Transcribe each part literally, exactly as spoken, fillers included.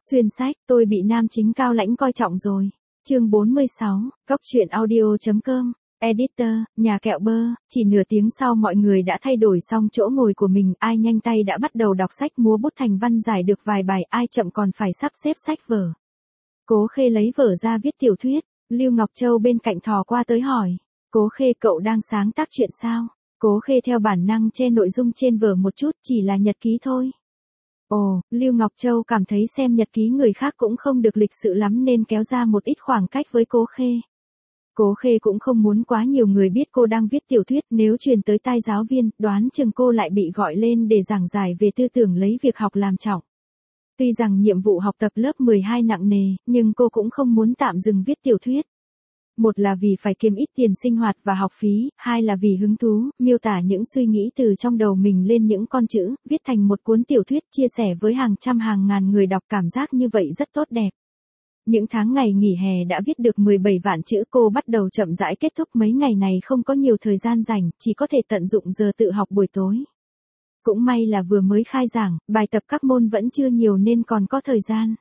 Xuyên sách, tôi bị nam chính cao lãnh coi trọng rồi. Chương bốn mươi sáu, Cóc truyện audio chấm com, Editor, nhà kẹo bơ, chỉ nửa tiếng sau mọi người đã thay đổi xong chỗ ngồi của mình, ai nhanh tay đã bắt đầu đọc sách múa bút thành văn giải được vài bài, ai chậm còn phải sắp xếp sách vở. Cố Khê lấy vở ra viết tiểu thuyết, Lưu Ngọc Châu bên cạnh thò qua tới hỏi, Cố Khê cậu đang sáng tác chuyện sao? Cố Khê theo bản năng che nội dung trên vở một chút, chỉ là nhật ký thôi. Ồ, Lưu Ngọc Châu cảm thấy xem nhật ký người khác cũng không được lịch sự lắm nên kéo ra một ít khoảng cách với Cố Khê. Cố Khê cũng không muốn quá nhiều người biết cô đang viết tiểu thuyết, nếu truyền tới tai giáo viên, đoán chừng cô lại bị gọi lên để giảng giải về tư tưởng lấy việc học làm trọng. Tuy rằng nhiệm vụ học tập lớp mười hai nặng nề, nhưng cô cũng không muốn tạm dừng viết tiểu thuyết. Một là vì phải kiếm ít tiền sinh hoạt và học phí, hai là vì hứng thú, miêu tả những suy nghĩ từ trong đầu mình lên những con chữ, viết thành một cuốn tiểu thuyết chia sẻ với hàng trăm hàng ngàn người đọc, cảm giác như vậy rất tốt đẹp. Những tháng ngày nghỉ hè đã viết được mười bảy vạn chữ, cô bắt đầu chậm rãi kết thúc, mấy ngày này không có nhiều thời gian rảnh, chỉ có thể tận dụng giờ tự học buổi tối. Cũng may là vừa mới khai giảng, bài tập các môn vẫn chưa nhiều nên còn có thời gian.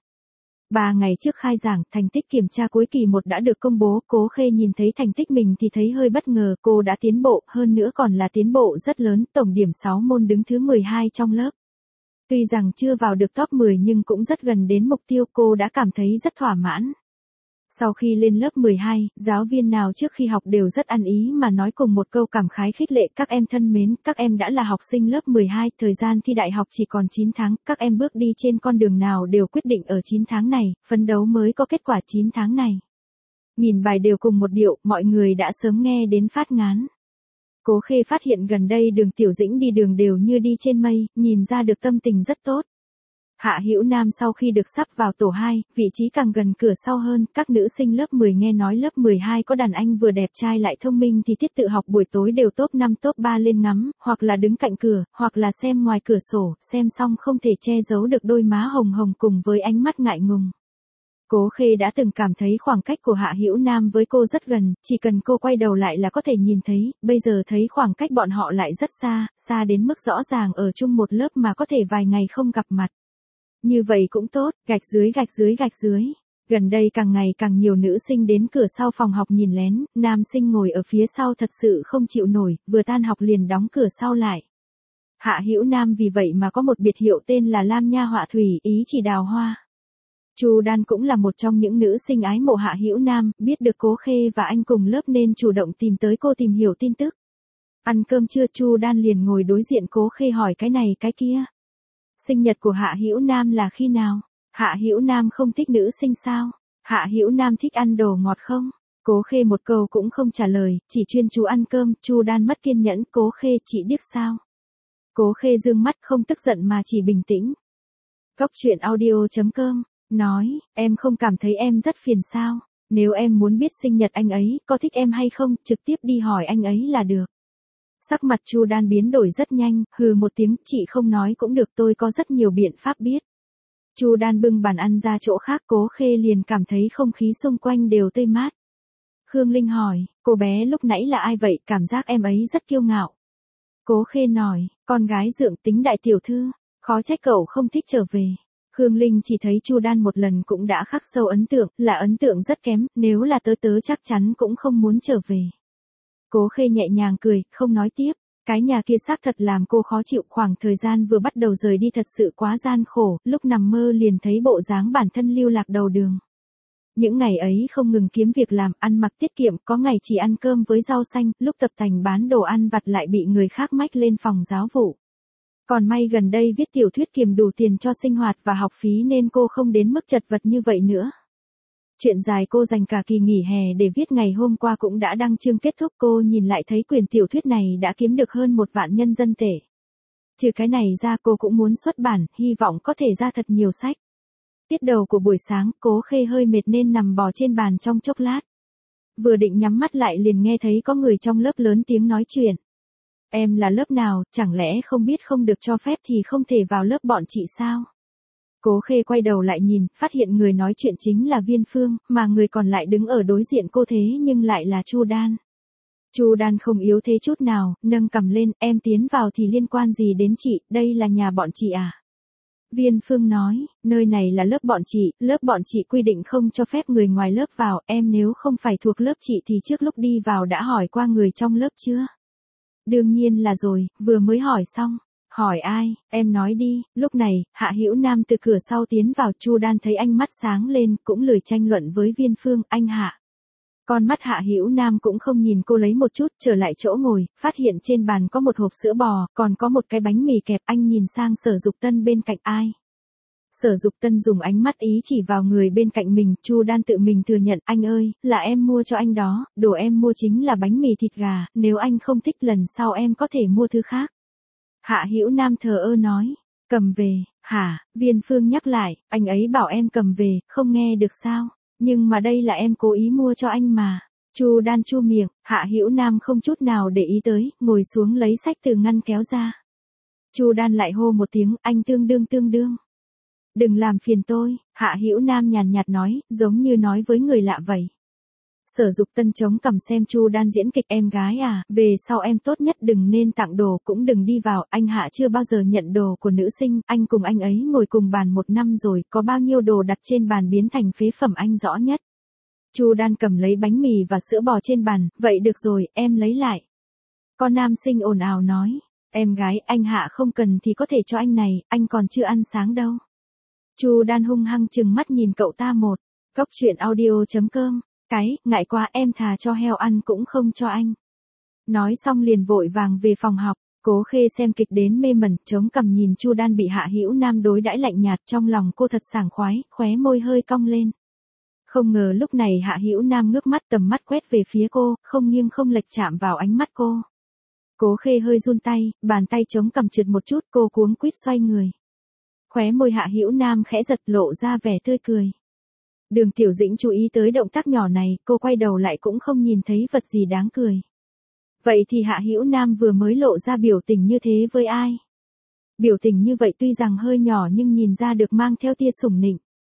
Ba ngày trước khai giảng, thành tích kiểm tra cuối kỳ một đã được công bố, Cố Khê nhìn thấy thành tích mình thì thấy hơi bất ngờ, cô đã tiến bộ, hơn nữa còn là tiến bộ rất lớn, tổng điểm sáu môn đứng thứ mười hai trong lớp. Tuy rằng chưa vào được top mười nhưng cũng rất gần đến mục tiêu, cô đã cảm thấy rất thỏa mãn. Sau khi lên lớp mười hai, giáo viên nào trước khi học đều rất ăn ý mà nói cùng một câu cảm khái khích lệ, các em thân mến, các em đã là học sinh lớp mười hai, thời gian thi đại học chỉ còn chín tháng, các em bước đi trên con đường nào đều quyết định ở chín tháng này, phấn đấu mới có kết quả chín tháng này. Nghìn bài đều cùng một điệu, mọi người đã sớm nghe đến phát ngán. Cố Khê phát hiện gần đây Đường Tiểu Dĩnh đi đường đều như đi trên mây, nhìn ra được tâm tình rất tốt. Hạ Hữu Nam sau khi được sắp vào tổ hai, vị trí càng gần cửa sau hơn, các nữ sinh lớp mười nghe nói lớp mười hai có đàn anh vừa đẹp trai lại thông minh thì tiết tự học buổi tối đều top năm top ba lên ngắm, hoặc là đứng cạnh cửa, hoặc là xem ngoài cửa sổ, xem xong không thể che giấu được đôi má hồng hồng cùng với ánh mắt ngại ngùng. Cố Khê đã từng cảm thấy khoảng cách của Hạ Hữu Nam với cô rất gần, chỉ cần cô quay đầu lại là có thể nhìn thấy, bây giờ thấy khoảng cách bọn họ lại rất xa, xa đến mức rõ ràng ở chung một lớp mà có thể vài ngày không gặp mặt. Như vậy cũng tốt, gạch dưới gạch dưới gạch dưới. Gần đây càng ngày càng nhiều nữ sinh đến cửa sau phòng học nhìn lén, nam sinh ngồi ở phía sau thật sự không chịu nổi, vừa tan học liền đóng cửa sau lại. Hạ Hữu Nam vì vậy mà có một biệt hiệu tên là Lam Nha Họa Thủy, ý chỉ đào hoa. Chu Đan cũng là một trong những nữ sinh ái mộ Hạ Hữu Nam, biết được Cố Khê và anh cùng lớp nên chủ động tìm tới cô tìm hiểu tin tức. Ăn cơm trưa Chu Đan liền ngồi đối diện Cố Khê hỏi cái này cái kia. Sinh nhật của Hạ Hữu Nam là khi nào? Hạ Hữu Nam không thích nữ sinh sao? Hạ Hữu Nam thích ăn đồ ngọt không? Cố Khê một câu cũng không trả lời, chỉ chuyên chú ăn cơm. Chu Đan mất kiên nhẫn, Cố Khê chị điếc sao? Cố Khê dương mắt không tức giận mà chỉ bình tĩnh. Cóc truyện audio chấm com, nói, em không cảm thấy em rất phiền sao? Nếu em muốn biết sinh nhật anh ấy, có thích em hay không, trực tiếp đi hỏi anh ấy là được. Sắc mặt Chu Đan biến đổi rất nhanh, hừ một tiếng, chị không nói cũng được, tôi có rất nhiều biện pháp biết. Chu Đan bưng bàn ăn ra chỗ khác, Cố Khê liền cảm thấy không khí xung quanh đều tươi mát. Khương Linh hỏi, cô bé lúc nãy là ai vậy, cảm giác em ấy rất kiêu ngạo. Cố Khê nói, con gái dượng tính đại tiểu thư, khó trách cậu không thích trở về. Khương Linh chỉ thấy Chu Đan một lần cũng đã khắc sâu ấn tượng, là ấn tượng rất kém, nếu là tớ tớ chắc chắn cũng không muốn trở về. Cố Khê nhẹ nhàng cười, không nói tiếp, cái nhà kia xác thật làm cô khó chịu, khoảng thời gian vừa bắt đầu rời đi thật sự quá gian khổ, lúc nằm mơ liền thấy bộ dáng bản thân lưu lạc đầu đường. Những ngày ấy không ngừng kiếm việc làm, ăn mặc tiết kiệm, có ngày chỉ ăn cơm với rau xanh, lúc tập tành bán đồ ăn vặt lại bị người khác mách lên phòng giáo vụ. Còn may gần đây viết tiểu thuyết kiếm đủ tiền cho sinh hoạt và học phí nên cô không đến mức chật vật như vậy nữa. Chuyện dài cô dành cả kỳ nghỉ hè để viết ngày hôm qua cũng đã đăng chương kết thúc, cô nhìn lại thấy quyển tiểu thuyết này đã kiếm được hơn một vạn nhân dân tệ. Trừ cái này ra cô cũng muốn xuất bản, hy vọng có thể ra thật nhiều sách. Tiết đầu của buổi sáng, Cố Khê hơi mệt nên nằm bò trên bàn trong chốc lát. Vừa định nhắm mắt lại liền nghe thấy có người trong lớp lớn tiếng nói chuyện. Em là lớp nào, chẳng lẽ không biết không được cho phép thì không thể vào lớp bọn chị sao? Cố Khê quay đầu lại nhìn, phát hiện người nói chuyện chính là Viên Phương, mà người còn lại đứng ở đối diện cô thế nhưng lại là Chu Đan. Chu Đan không yếu thế chút nào, nâng cằm lên, em tiến vào thì liên quan gì đến chị, đây là nhà bọn chị à? Viên Phương nói, nơi này là lớp bọn chị, lớp bọn chị quy định không cho phép người ngoài lớp vào, em nếu không phải thuộc lớp chị thì trước lúc đi vào đã hỏi qua người trong lớp chưa? Đương nhiên là rồi, vừa mới hỏi xong. Hỏi ai, em nói đi. Lúc này, Hạ Hữu Nam từ cửa sau tiến vào. Chu Đan thấy anh mắt sáng lên, cũng lười tranh luận với Viên Phương. Anh Hạ. Con mắt Hạ Hữu Nam cũng không nhìn cô lấy một chút, trở lại chỗ ngồi, phát hiện trên bàn có một hộp sữa bò, còn có một cái bánh mì kẹp. Anh nhìn sang Sở Dục Tân bên cạnh. Ai? Sở Dục Tân dùng ánh mắt ý chỉ vào người bên cạnh mình. Chu Đan tự mình thừa nhận, anh ơi, là em mua cho anh đó, đồ em mua chính là bánh mì thịt gà, nếu anh không thích lần sau em có thể mua thứ khác. Hạ Hữu Nam thờ ơ nói, cầm về. Hả? Viên Phương nhắc lại, anh ấy bảo em cầm về, không nghe được sao? Nhưng mà đây là em cố ý mua cho anh mà. Chu Đan chu miệng. Hạ Hữu Nam không chút nào để ý tới, ngồi xuống lấy sách từ ngăn kéo ra. Chu Đan lại hô một tiếng, anh tương đương tương đương. Đừng làm phiền tôi. Hạ Hữu Nam nhàn nhạt nói, giống như nói với người lạ vậy. Sở Dục Tân chống cằm xem Chu Đan diễn kịch. Em gái à, về sau em tốt nhất đừng nên tặng đồ, cũng đừng đi vào. Anh Hạ chưa bao giờ nhận đồ của nữ sinh, anh cùng anh ấy ngồi cùng bàn một năm rồi, có bao nhiêu đồ đặt trên bàn biến thành phế phẩm anh rõ nhất. Chu Đan cầm lấy bánh mì và sữa bò trên bàn, vậy được rồi, em lấy lại. Con nam sinh ồn ào nói, em gái, anh Hạ không cần thì có thể cho anh này, anh còn chưa ăn sáng đâu. Chu Đan hung hăng chừng mắt nhìn cậu ta một. Cốc truyện audio chấm com. Cái, ngại quá, em thà cho heo ăn cũng không cho anh. Nói xong liền vội vàng về phòng học. Cố Khê xem kịch đến mê mẩn, chống cằm nhìn Chu Đan bị Hạ Hữu Nam đối đãi lạnh nhạt, trong lòng cô thật sảng khoái, khóe môi hơi cong lên. Không ngờ lúc này Hạ Hữu Nam ngước mắt, tầm mắt quét về phía cô, không nghiêng không lệch chạm vào ánh mắt cô. Cố Khê hơi run tay, bàn tay chống cằm trượt một chút, cô cuống quýt xoay người. Khóe môi Hạ Hữu Nam khẽ giật, lộ ra vẻ tươi cười. Đường Tiểu Dĩnh chú ý tới động tác nhỏ này, cô quay đầu lại cũng không nhìn thấy vật gì đáng cười. Vậy thì Hạ Hữu Nam vừa mới lộ ra biểu tình như thế với ai? Biểu tình như vậy tuy rằng hơi nhỏ nhưng nhìn ra được mang theo tia sủng nịnh.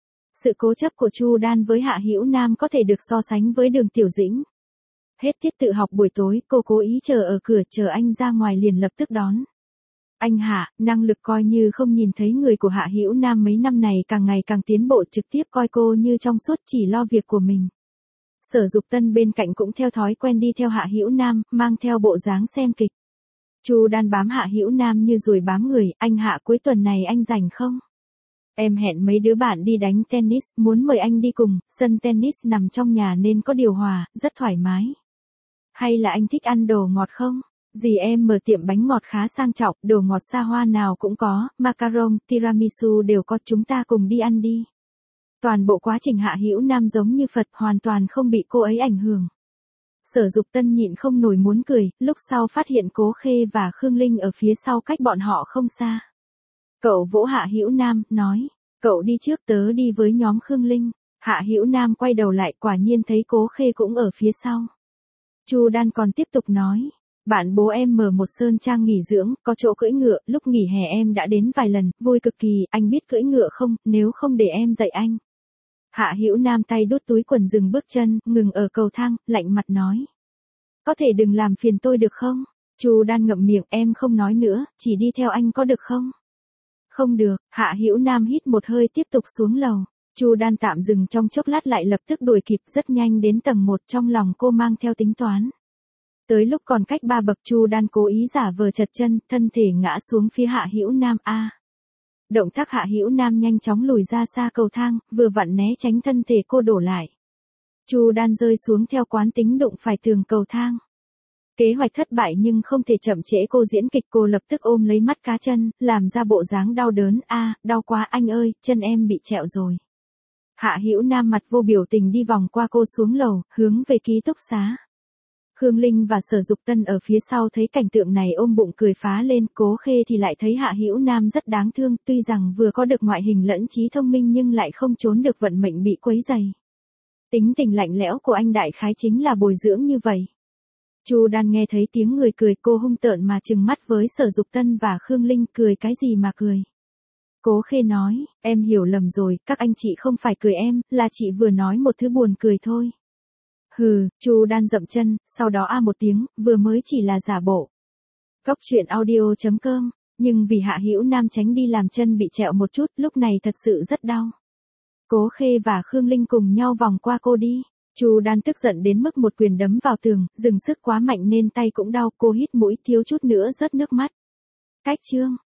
Sự cố chấp của Chu Đan với Hạ Hữu Nam có thể được so sánh với Đường Tiểu Dĩnh. Hết tiết tự học buổi tối, cô cố ý chờ ở cửa, chờ anh ra ngoài liền lập tức đón. Anh Hạ, năng lực coi như không nhìn thấy người của Hạ Hữu Nam mấy năm này càng ngày càng tiến bộ, trực tiếp coi cô như trong suốt, chỉ lo việc của mình. Sở Dục Tân bên cạnh cũng theo thói quen đi theo Hạ Hữu Nam, mang theo bộ dáng xem kịch. Chu Đan bám Hạ Hữu Nam như ruồi bám người. Anh Hạ, cuối tuần này anh rảnh không? Em hẹn mấy đứa bạn đi đánh tennis, muốn mời anh đi cùng, sân tennis nằm trong nhà nên có điều hòa, rất thoải mái. Hay là anh thích ăn đồ ngọt không? Dì em mở tiệm bánh ngọt khá sang trọng, đồ ngọt xa hoa nào cũng có, macaron, tiramisu đều có, chúng ta cùng đi ăn đi. Toàn bộ quá trình Hạ Hữu Nam giống như Phật, hoàn toàn không bị cô ấy ảnh hưởng. Sở Dục Tân nhịn không nổi muốn cười, lúc sau phát hiện Cố Khê và Khương Linh ở phía sau cách bọn họ không xa. Cậu vỗ Hạ Hữu Nam, nói, cậu đi trước, tớ đi với nhóm Khương Linh. Hạ Hữu Nam quay đầu lại, quả nhiên thấy Cố Khê cũng ở phía sau. Chu Đan còn tiếp tục nói, bạn bố em mở một sơn trang nghỉ dưỡng, có chỗ cưỡi ngựa, lúc nghỉ hè em đã đến vài lần, vui cực kỳ, anh biết cưỡi ngựa không, nếu không để em dạy anh. Hạ Hữu Nam tay đút túi quần dừng bước chân, ngừng ở cầu thang, lạnh mặt nói. Có thể đừng làm phiền tôi được không? Chu Đan ngậm miệng, em không nói nữa, chỉ đi theo anh có được không? Không được. Hạ Hữu Nam hít một hơi tiếp tục xuống lầu. Chu Đan tạm dừng trong chốc lát lại lập tức đuổi kịp, rất nhanh đến tầng một, trong lòng cô mang theo tính toán. Tới lúc còn cách ba bậc, Chu Đan cố ý giả vờ trật chân, thân thể ngã xuống phía Hạ Hữu Nam. A. Động tác Hạ Hữu Nam nhanh chóng lùi ra xa cầu thang, vừa vặn né tránh thân thể cô đổ lại. Chu Đan rơi xuống theo quán tính đụng phải tường cầu thang. Kế hoạch thất bại nhưng không thể chậm trễ cô diễn kịch, cô lập tức ôm lấy mắt cá chân, làm ra bộ dáng đau đớn. A, đau quá anh ơi, chân em bị trẹo rồi. Hạ Hữu Nam mặt vô biểu tình đi vòng qua cô xuống lầu, hướng về ký túc xá. Khương Linh và Sở Dục Tân ở phía sau thấy cảnh tượng này ôm bụng cười phá lên, Cố Khê thì lại thấy Hạ Hữu Nam rất đáng thương, tuy rằng vừa có được ngoại hình lẫn trí thông minh nhưng lại không trốn được vận mệnh bị quấy rầy. Tính tình lạnh lẽo của anh đại khái chính là bồi dưỡng như vậy. Chu Đan nghe thấy tiếng người cười, cô hung tợn mà trừng mắt với Sở Dục Tân và Khương Linh, cười cái gì mà cười. Cố Khê nói, em hiểu lầm rồi, các anh chị không phải cười em, là chị vừa nói một thứ buồn cười thôi. Hừ, Chu Đan dậm chân, sau đó a một tiếng, vừa mới chỉ là giả bộ. Cốc truyện audio chấm com Nhưng vì Hạ Hữu Nam tránh đi làm chân bị trẹo một chút, lúc này thật sự rất đau. Cố Khê và Khương Linh cùng nhau vòng qua cô đi. Chu Đan tức giận đến mức một quyền đấm vào tường, dừng sức quá mạnh nên tay cũng đau, cô hít mũi thiếu chút nữa rớt nước mắt. Cách chương